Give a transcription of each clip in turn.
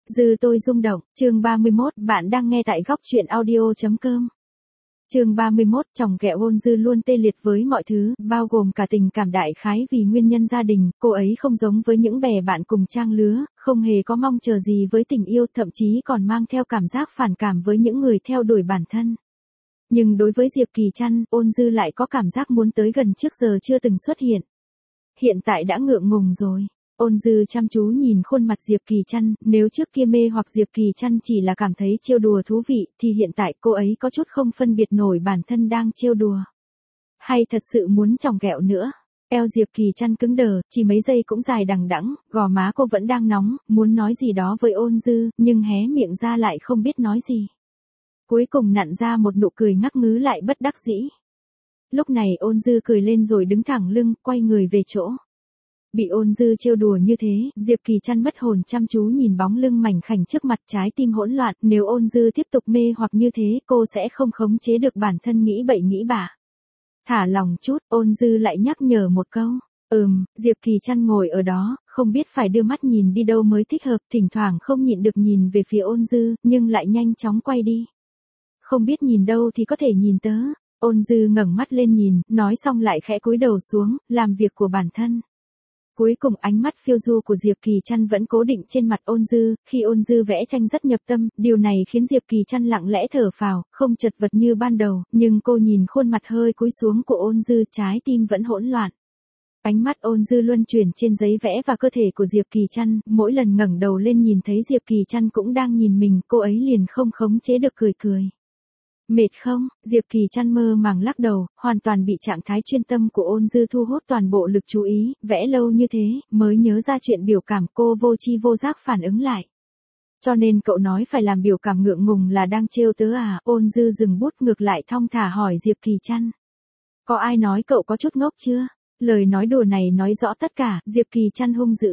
Dư tôi rung động, chương 31, bạn đang nghe tại góc truyện audio.com. Chương 31, chồng ghẹo Ôn Dư luôn tê liệt với mọi thứ, bao gồm cả tình cảm đại khái vì nguyên nhân gia đình, cô ấy không giống với những bè bạn cùng trang lứa, không hề có mong chờ gì với tình yêu, thậm chí còn mang theo cảm giác phản cảm với những người theo đuổi bản thân. Nhưng đối với Diệp Kỳ Trăn, Ôn Dư lại có cảm giác muốn tới gần trước giờ chưa từng xuất hiện. Hiện tại đã ngượng ngùng rồi. Ôn Dư chăm chú nhìn khuôn mặt Diệp Kỳ Trăn, nếu trước kia mê hoặc Diệp Kỳ Trăn chỉ là cảm thấy trêu đùa thú vị, thì hiện tại cô ấy có chút không phân biệt nổi bản thân đang trêu đùa hay thật sự muốn chọc ghẹo nữa. Eo Diệp Kỳ Trăn cứng đờ, chỉ mấy giây cũng dài đằng đẵng, gò má cô vẫn đang nóng, muốn nói gì đó với Ôn Dư, nhưng hé miệng ra lại không biết nói gì. Cuối cùng nặn ra một nụ cười ngắc ngứ lại bất đắc dĩ. Lúc này Ôn Dư cười lên rồi đứng thẳng lưng, quay người về chỗ. Bị Ôn Dư trêu đùa như thế, Diệp Kỳ Trăn mất hồn chăm chú nhìn bóng lưng mảnh khảnh trước mặt, trái tim hỗn loạn, nếu Ôn Dư tiếp tục mê hoặc như thế, cô sẽ không khống chế được bản thân nghĩ bậy nghĩ bạ. Thả lòng chút, Ôn Dư lại nhắc nhở một câu. Diệp Kỳ Trăn ngồi ở đó, không biết phải đưa mắt nhìn đi đâu mới thích hợp, thỉnh thoảng không nhịn được nhìn về phía Ôn Dư, nhưng lại nhanh chóng quay đi. Không biết nhìn đâu thì có thể nhìn tớ. Ôn Dư ngẩng mắt lên nhìn, nói xong lại khẽ cúi đầu xuống, làm việc của bản thân. Cuối cùng ánh mắt phiêu du của Diệp Kỳ Trăn vẫn cố định trên mặt Ôn Dư, khi Ôn Dư vẽ tranh rất nhập tâm, điều này khiến Diệp Kỳ Trăn lặng lẽ thở phào, không chật vật như ban đầu, nhưng cô nhìn khuôn mặt hơi cúi xuống của Ôn Dư, trái tim vẫn hỗn loạn. Ánh mắt Ôn Dư luân chuyển trên giấy vẽ và cơ thể của Diệp Kỳ Trăn, mỗi lần ngẩng đầu lên nhìn thấy Diệp Kỳ Trăn cũng đang nhìn mình, cô ấy liền không khống chế được cười cười. Mệt không? Diệp Kỳ Trăn mơ màng lắc đầu, hoàn toàn bị trạng thái chuyên tâm của Ôn Dư thu hút toàn bộ lực chú ý, vẽ lâu như thế, mới nhớ ra chuyện biểu cảm, cô vô tri vô giác phản ứng lại. Cho nên cậu nói phải làm biểu cảm ngượng ngùng là đang trêu tớ à? Ôn Dư dừng bút ngược lại thong thả hỏi Diệp Kỳ Trăn. Có ai nói cậu có chút ngốc chưa? Lời nói đùa này nói rõ tất cả, Diệp Kỳ Trăn hung dữ.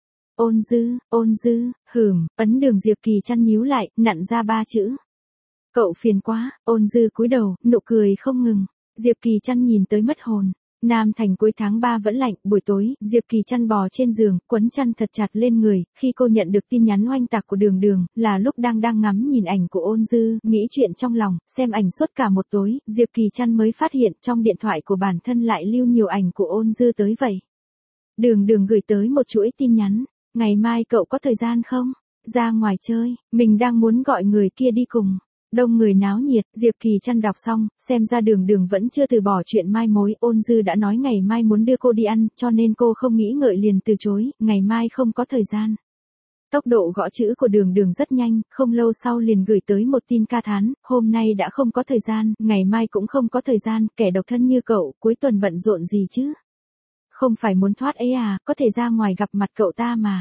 Ôn Dư, ấn đường Diệp Kỳ Trăn nhíu lại, nặn ra 3 chữ. Cậu phiền quá. Ôn Dư cúi đầu, nụ cười không ngừng. Diệp Kỳ Trăn nhìn tới mất hồn. Nam Thành cuối tháng 3 vẫn lạnh, buổi tối, Diệp Kỳ Trăn bò trên giường, quấn chăn thật chặt lên người, khi cô nhận được tin nhắn oanh tạc của Đường Đường, là lúc đang ngắm nhìn ảnh của Ôn Dư, nghĩ chuyện trong lòng, xem ảnh suốt cả một tối, Diệp Kỳ Trăn mới phát hiện trong điện thoại của bản thân lại lưu nhiều ảnh của Ôn Dư tới vậy. Đường Đường gửi tới một chuỗi tin nhắn, ngày mai cậu có thời gian không? Ra ngoài chơi, mình đang muốn gọi người kia đi cùng. Đông người náo nhiệt, Diệp Kỳ Trăn đọc xong, xem ra Đường Đường vẫn chưa từ bỏ chuyện mai mối, Ôn Dư đã nói ngày mai muốn đưa cô đi ăn, cho nên cô không nghĩ ngợi liền từ chối, ngày mai không có thời gian. Tốc độ gõ chữ của Đường Đường rất nhanh, không lâu sau liền gửi tới một tin ca thán, hôm nay đã không có thời gian, ngày mai cũng không có thời gian, kẻ độc thân như cậu, cuối tuần bận rộn gì chứ? Không phải muốn thoát ấy à, có thể ra ngoài gặp mặt cậu ta mà.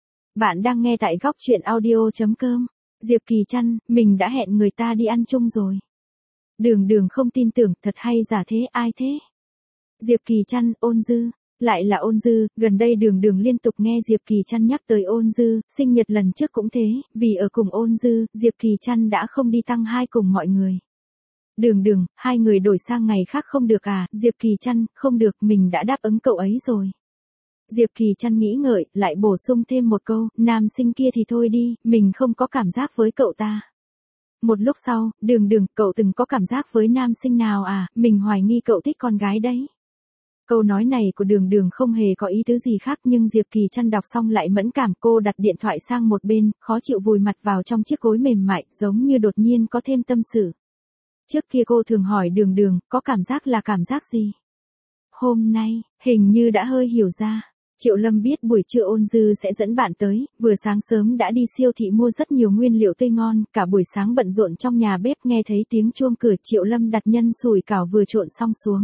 Bạn đang nghe tại góc truyện audio.com. Diệp Kỳ Trăn, mình đã hẹn người ta đi ăn chung rồi. Đường Đường không tin tưởng, thật hay giả thế, ai thế? Diệp Kỳ Trăn, Ôn Dư. Lại là Ôn Dư, gần đây Đường Đường liên tục nghe Diệp Kỳ Trăn nhắc tới Ôn Dư, sinh nhật lần trước cũng thế, vì ở cùng Ôn Dư, Diệp Kỳ Trăn đã không đi tăng 2 cùng mọi người. Đường Đường, hai người đổi sang ngày khác không được à? Diệp Kỳ Trăn, không được, mình đã đáp ứng cậu ấy rồi. Diệp Kỳ Trăn nghĩ ngợi, lại bổ sung thêm một câu, nam sinh kia thì thôi đi, mình không có cảm giác với cậu ta. Một lúc sau, Đường Đường, cậu từng có cảm giác với nam sinh nào à, mình hoài nghi cậu thích con gái đấy. Câu nói này của Đường Đường không hề có ý tứ gì khác, nhưng Diệp Kỳ Trăn đọc xong lại mẫn cảm, cô đặt điện thoại sang một bên, khó chịu vùi mặt vào trong chiếc gối mềm mại, giống như đột nhiên có thêm tâm sự. Trước kia cô thường hỏi Đường Đường, có cảm giác là cảm giác gì? Hôm nay, hình như đã hơi hiểu ra. Triệu Lâm biết buổi trưa Ôn Dư sẽ dẫn bạn tới, vừa sáng sớm đã đi siêu thị mua rất nhiều nguyên liệu tươi ngon, cả buổi sáng bận rộn trong nhà bếp, nghe thấy tiếng chuông cửa, Triệu Lâm đặt nhân sủi cảo vừa trộn xong xuống.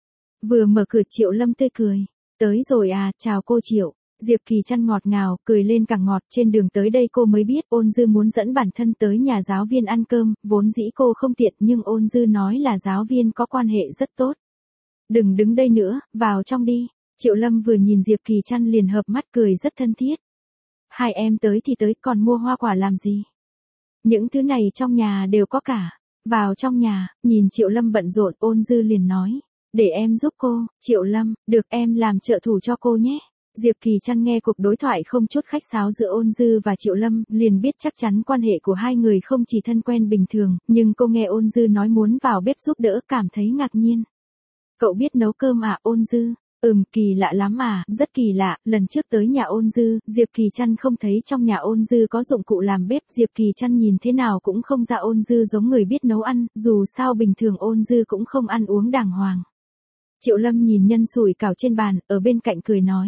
Vừa mở cửa Triệu Lâm tươi cười. Tới rồi à, chào cô Triệu. Diệp Kỳ Trăn ngọt ngào, cười lên càng ngọt, trên đường tới đây cô mới biết Ôn Dư muốn dẫn bản thân tới nhà giáo viên ăn cơm, vốn dĩ cô không tiện nhưng Ôn Dư nói là giáo viên có quan hệ rất tốt. Đừng đứng đây nữa, vào trong đi. Triệu Lâm vừa nhìn Diệp Kỳ Trăn liền hợp mắt cười rất thân thiết. Hai em tới thì tới, còn mua hoa quả làm gì? Những thứ này trong nhà đều có cả. Vào trong nhà, nhìn Triệu Lâm bận rộn, Ôn Dư liền nói. Để em giúp cô. Triệu Lâm, được, em làm trợ thủ cho cô nhé. Diệp Kỳ Trăn nghe cuộc đối thoại không chút khách sáo giữa Ôn Dư và Triệu Lâm, liền biết chắc chắn quan hệ của hai người không chỉ thân quen bình thường, nhưng cô nghe Ôn Dư nói muốn vào bếp giúp đỡ, cảm thấy ngạc nhiên. Cậu biết nấu cơm à, Ôn Dư? Kỳ lạ lắm à, rất kỳ lạ, lần trước tới nhà Ôn Dư, Diệp Kỳ Trăn không thấy trong nhà Ôn Dư có dụng cụ làm bếp, Diệp Kỳ Trăn nhìn thế nào cũng không ra Ôn Dư giống người biết nấu ăn, dù sao bình thường Ôn Dư cũng không ăn uống đàng hoàng. Triệu Lâm nhìn nhân sủi cảo trên bàn, ở bên cạnh cười nói.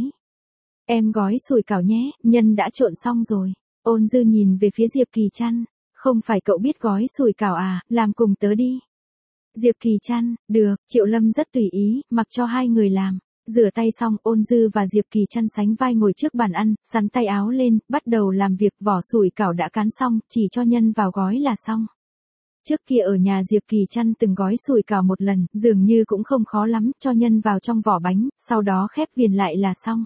Em gói sủi cảo nhé, nhân đã trộn xong rồi. Ôn Dư nhìn về phía Diệp Kỳ Trăn, không phải cậu biết gói sủi cảo à, làm cùng tớ đi. Diệp Kỳ Trăn, được, Triệu Lâm rất tùy ý, mặc cho hai người làm. Rửa tay xong, Ôn Dư và Diệp Kỳ Trăn sánh vai ngồi trước bàn ăn, sắn tay áo lên, bắt đầu làm việc. Vỏ sủi cảo đã cán xong, chỉ cho nhân vào gói là xong. Trước kia ở nhà Diệp Kỳ Trăn từng gói sủi cảo một lần, dường như cũng không khó lắm, cho nhân vào trong vỏ bánh, sau đó khép viền lại là xong.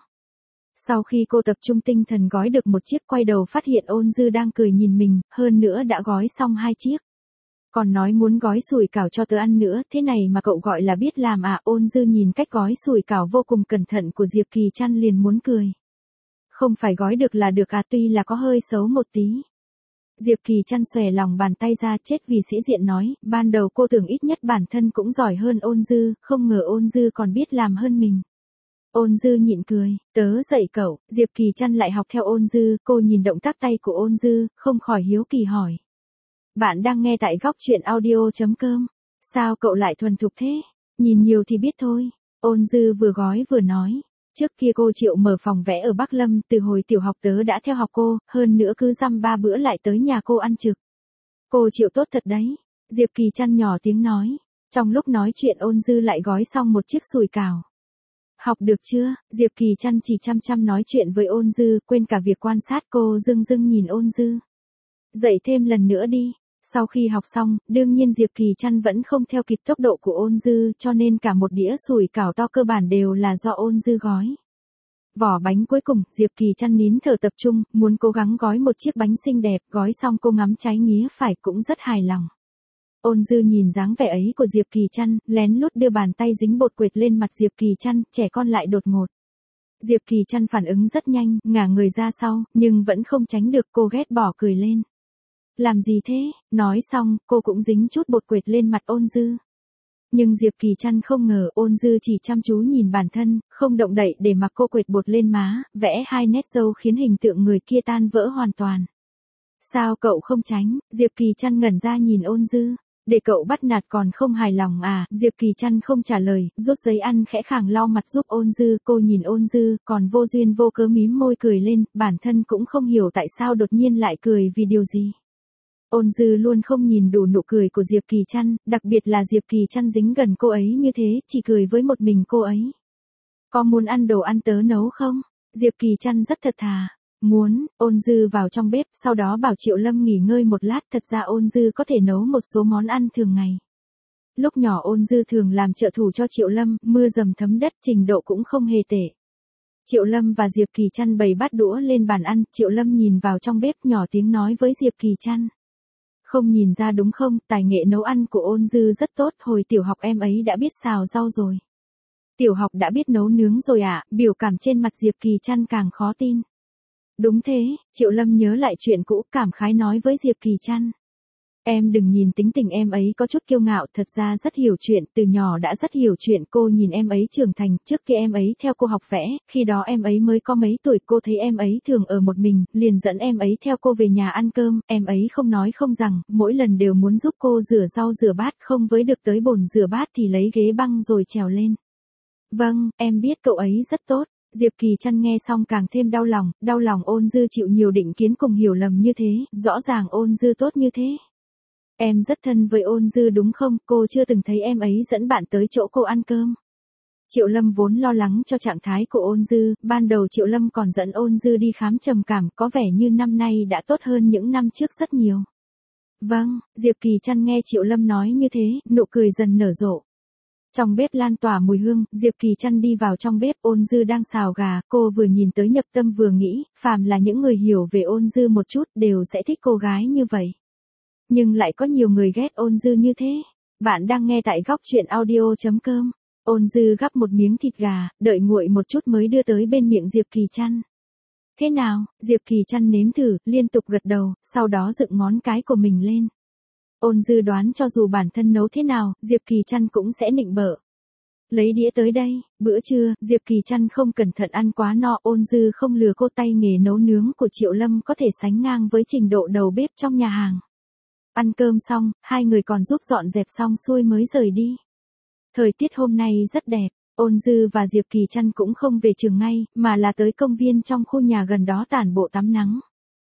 Sau khi cô tập trung tinh thần gói được một chiếc, quay đầu phát hiện Ôn Dư đang cười nhìn mình, hơn nữa đã gói xong 2 chiếc. Còn nói muốn gói sủi cảo cho tớ ăn nữa, thế này mà cậu gọi là biết làm à? Ôn Dư nhìn cách gói sủi cảo vô cùng cẩn thận của Diệp Kỳ Trăn liền muốn cười. Không phải gói được là được à, tuy là có hơi xấu một tí. Diệp Kỳ Trăn xòe lòng bàn tay ra, chết vì sĩ diện nói, ban đầu cô tưởng ít nhất bản thân cũng giỏi hơn Ôn Dư, không ngờ Ôn Dư còn biết làm hơn mình. Ôn Dư nhịn cười, tớ dạy cậu. Diệp Kỳ Trăn lại học theo Ôn Dư, cô nhìn động tác tay của Ôn Dư, không khỏi hiếu kỳ hỏi. Bạn đang nghe tại góc truyện audio.com. Sao cậu lại thuần thục thế? Nhìn nhiều thì biết thôi. Ôn Dư vừa gói vừa nói. Trước kia cô Triệu mở phòng vẽ ở Bắc Lâm, từ hồi tiểu học tớ đã theo học cô, hơn nữa cứ dăm 3 bữa lại tới nhà cô ăn trực. Cô Triệu tốt thật đấy. Diệp Kỳ Trăn nhỏ tiếng nói. Trong lúc nói chuyện Ôn Dư lại gói xong một chiếc sủi cảo. Học được chưa? Diệp Kỳ Trăn chỉ chăm nói chuyện với Ôn Dư, quên cả việc quan sát cô, dưng nhìn Ôn Dư. Dạy thêm lần nữa đi. Sau khi học xong, đương nhiên Diệp Kỳ Trăn vẫn không theo kịp tốc độ của Ôn Dư, cho nên cả một đĩa sủi cảo to cơ bản đều là do Ôn Dư gói. Vỏ bánh cuối cùng, Diệp Kỳ Trăn nín thở tập trung, muốn cố gắng gói một chiếc bánh xinh đẹp, gói xong cô ngắm trái nghía phải cũng rất hài lòng. Ôn Dư nhìn dáng vẻ ấy của Diệp Kỳ Trăn, lén lút đưa bàn tay dính bột quệt lên mặt Diệp Kỳ Trăn, trẻ con lại đột ngột. Diệp Kỳ Trăn phản ứng rất nhanh, ngả người ra sau, nhưng vẫn không tránh được, cô ghét bỏ cười lên. Làm gì thế? Nói xong, cô cũng dính chút bột quệt lên mặt Ôn Dư. Nhưng Diệp Kỳ Trăn không ngờ Ôn Dư chỉ chăm chú nhìn bản thân, không động đậy để mặc cô quệt bột lên má, vẽ 2 nét râu khiến hình tượng người kia tan vỡ hoàn toàn. Sao cậu không tránh? Diệp Kỳ Trăn ngẩn ra nhìn Ôn Dư. Để cậu bắt nạt còn không hài lòng à? Diệp Kỳ Trăn không trả lời, rút giấy ăn khẽ khàng lau mặt giúp Ôn Dư. Cô nhìn Ôn Dư, còn vô duyên vô cớ mím môi cười lên, bản thân cũng không hiểu tại sao đột nhiên lại cười vì điều gì. Ôn Dư luôn không nhìn đủ nụ cười của Diệp Kỳ Trăn, đặc biệt là Diệp Kỳ Trăn dính gần cô ấy như thế, chỉ cười với một mình cô ấy. Có muốn ăn đồ ăn tớ nấu không? Diệp Kỳ Trăn rất thật thà. Muốn. Ôn Dư vào trong bếp, sau đó bảo Triệu Lâm nghỉ ngơi một lát, thật ra Ôn Dư có thể nấu một số món ăn thường ngày. Lúc nhỏ Ôn Dư thường làm trợ thủ cho Triệu Lâm, mưa dầm thấm đất, trình độ cũng không hề tệ. Triệu Lâm và Diệp Kỳ Trăn bày bát đũa lên bàn ăn, Triệu Lâm nhìn vào trong bếp nhỏ tiếng nói với Diệp Kỳ Trăn. Không nhìn ra đúng không, tài nghệ nấu ăn của Ôn Dư rất tốt, hồi tiểu học em ấy đã biết xào rau rồi. Tiểu học đã biết nấu nướng rồi à? Biểu cảm trên mặt Diệp Kỳ Trăn càng khó tin. Đúng thế, Triệu Lâm nhớ lại chuyện cũ, cảm khái nói với Diệp Kỳ Trăn. Em đừng nhìn tính tình em ấy có chút kiêu ngạo, thật ra rất hiểu chuyện, từ nhỏ đã rất hiểu chuyện. Cô nhìn em ấy trưởng thành, trước kia em ấy theo cô học vẽ, khi đó em ấy mới có mấy tuổi, cô thấy em ấy thường ở một mình, liền dẫn em ấy theo cô về nhà ăn cơm, em ấy không nói không rằng, mỗi lần đều muốn giúp cô rửa rau rửa bát, không với được tới bồn rửa bát thì lấy ghế băng rồi trèo lên. Vâng, em biết cậu ấy rất tốt. Diệp Kỳ Trăn nghe xong càng thêm đau lòng Ôn Dư chịu nhiều định kiến cùng hiểu lầm như thế, rõ ràng Ôn Dư tốt như thế. Em rất thân với Ôn Dư đúng không, cô chưa từng thấy em ấy dẫn bạn tới chỗ cô ăn cơm. Triệu Lâm vốn lo lắng cho trạng thái của Ôn Dư, ban đầu Triệu Lâm còn dẫn Ôn Dư đi khám trầm cảm, có vẻ như năm nay đã tốt hơn những năm trước rất nhiều. Vâng, Diệp Kỳ Trăn nghe Triệu Lâm nói như thế, nụ cười dần nở rộ. Trong bếp lan tỏa mùi hương, Diệp Kỳ Trăn đi vào trong bếp, Ôn Dư đang xào gà, cô vừa nhìn tới nhập tâm vừa nghĩ, phàm là những người hiểu về Ôn Dư một chút đều sẽ thích cô gái như vậy. Nhưng lại có nhiều người ghét Ôn Dư như thế. Bạn đang nghe tại góc truyện audio.com. Ôn Dư gắp một miếng thịt gà, đợi nguội một chút mới đưa tới bên miệng Diệp Kỳ Trăn. Thế nào? Diệp Kỳ Trăn nếm thử, liên tục gật đầu, sau đó dựng ngón cái của mình lên. Ôn Dư đoán cho dù bản thân nấu thế nào, Diệp Kỳ Trăn cũng sẽ nịnh bợ. Lấy đĩa tới đây, bữa trưa, Diệp Kỳ Trăn không cẩn thận ăn quá no. Ôn Dư không lừa cô, tay nghề nấu nướng của Triệu Lâm có thể sánh ngang với trình độ đầu bếp trong nhà hàng. Ăn cơm xong, hai người còn giúp dọn dẹp xong xuôi mới rời đi. Thời tiết hôm nay rất đẹp, Ôn Dư và Diệp Kỳ Trăn cũng không về trường ngay, mà là tới công viên trong khu nhà gần đó tản bộ tắm nắng.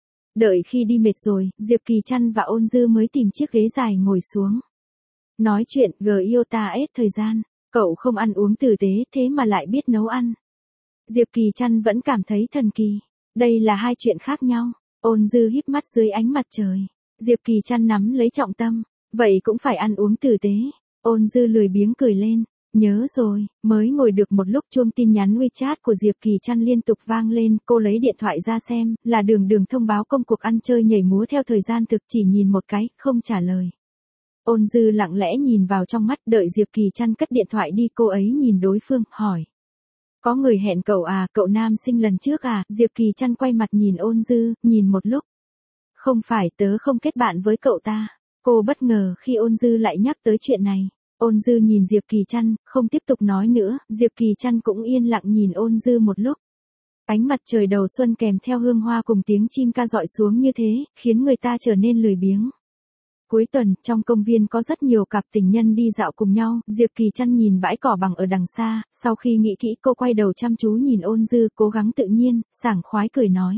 Đợi khi đi mệt rồi, Diệp Kỳ Trăn và Ôn Dư mới tìm chiếc ghế dài ngồi xuống. Nói chuyện, yêu ta hết thời gian, cậu không ăn uống tử tế thế mà lại biết nấu ăn. Diệp Kỳ Trăn vẫn cảm thấy thần kỳ. Đây là hai chuyện khác nhau. Ôn Dư híp mắt dưới ánh mặt trời. Diệp Kỳ Trăn nắm lấy trọng tâm. Vậy cũng phải ăn uống tử tế. Ôn Dư lười biếng cười lên. Nhớ rồi, mới ngồi được một lúc chuông tin nhắn WeChat của Diệp Kỳ Trăn liên tục vang lên. Cô lấy điện thoại ra xem, là Đường Đường thông báo công cuộc ăn chơi nhảy múa theo thời gian thực, chỉ nhìn một cái, không trả lời. Ôn Dư lặng lẽ nhìn vào trong mắt, đợi Diệp Kỳ Trăn cất điện thoại đi, cô ấy nhìn đối phương, hỏi. Có người hẹn cậu à, cậu nam sinh lần trước à? Diệp Kỳ Trăn quay mặt nhìn Ôn Dư, nhìn một lúc. Không phải, tớ không kết bạn với cậu ta. Cô bất ngờ khi Ôn Dư lại nhắc tới chuyện này. Ôn Dư nhìn Diệp Kỳ Trăn, không tiếp tục nói nữa. Diệp Kỳ Trăn cũng yên lặng nhìn Ôn Dư một lúc. Ánh mặt trời đầu xuân kèm theo hương hoa cùng tiếng chim ca dọi xuống như thế, khiến người ta trở nên lười biếng. Cuối tuần, trong công viên có rất nhiều cặp tình nhân đi dạo cùng nhau. Diệp Kỳ Trăn nhìn bãi cỏ bằng ở đằng xa, sau khi nghĩ kỹ cô quay đầu chăm chú nhìn Ôn Dư, cố gắng tự nhiên, sảng khoái cười nói.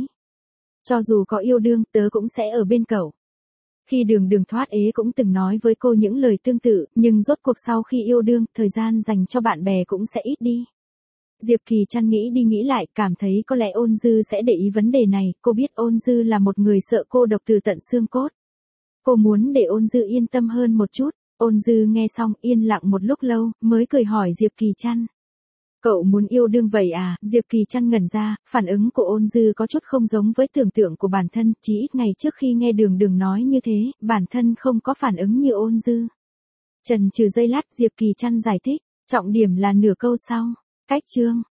Cho dù có yêu đương, tớ cũng sẽ ở bên cậu. Khi Đường Đường thoát ế cũng từng nói với cô những lời tương tự, nhưng rốt cuộc sau khi yêu đương, thời gian dành cho bạn bè cũng sẽ ít đi. Diệp Kỳ Trăn nghĩ đi nghĩ lại, cảm thấy có lẽ Ôn Dư sẽ để ý vấn đề này. Cô biết Ôn Dư là một người sợ cô độc từ tận xương cốt. Cô muốn để Ôn Dư yên tâm hơn một chút. Ôn Dư nghe xong yên lặng một lúc lâu, mới cười hỏi Diệp Kỳ Trăn. Cậu muốn yêu đương vậy à? Diệp Kỳ Trăn ngẩn ra, phản ứng của Ôn Dư có chút không giống với tưởng tượng của bản thân, chỉ ít ngày trước khi nghe Đường Đường nói như thế, bản thân không có phản ứng như Ôn Dư. Chần chừ giây lát, Diệp Kỳ Trăn giải thích, trọng điểm là nửa câu sau. Cách chương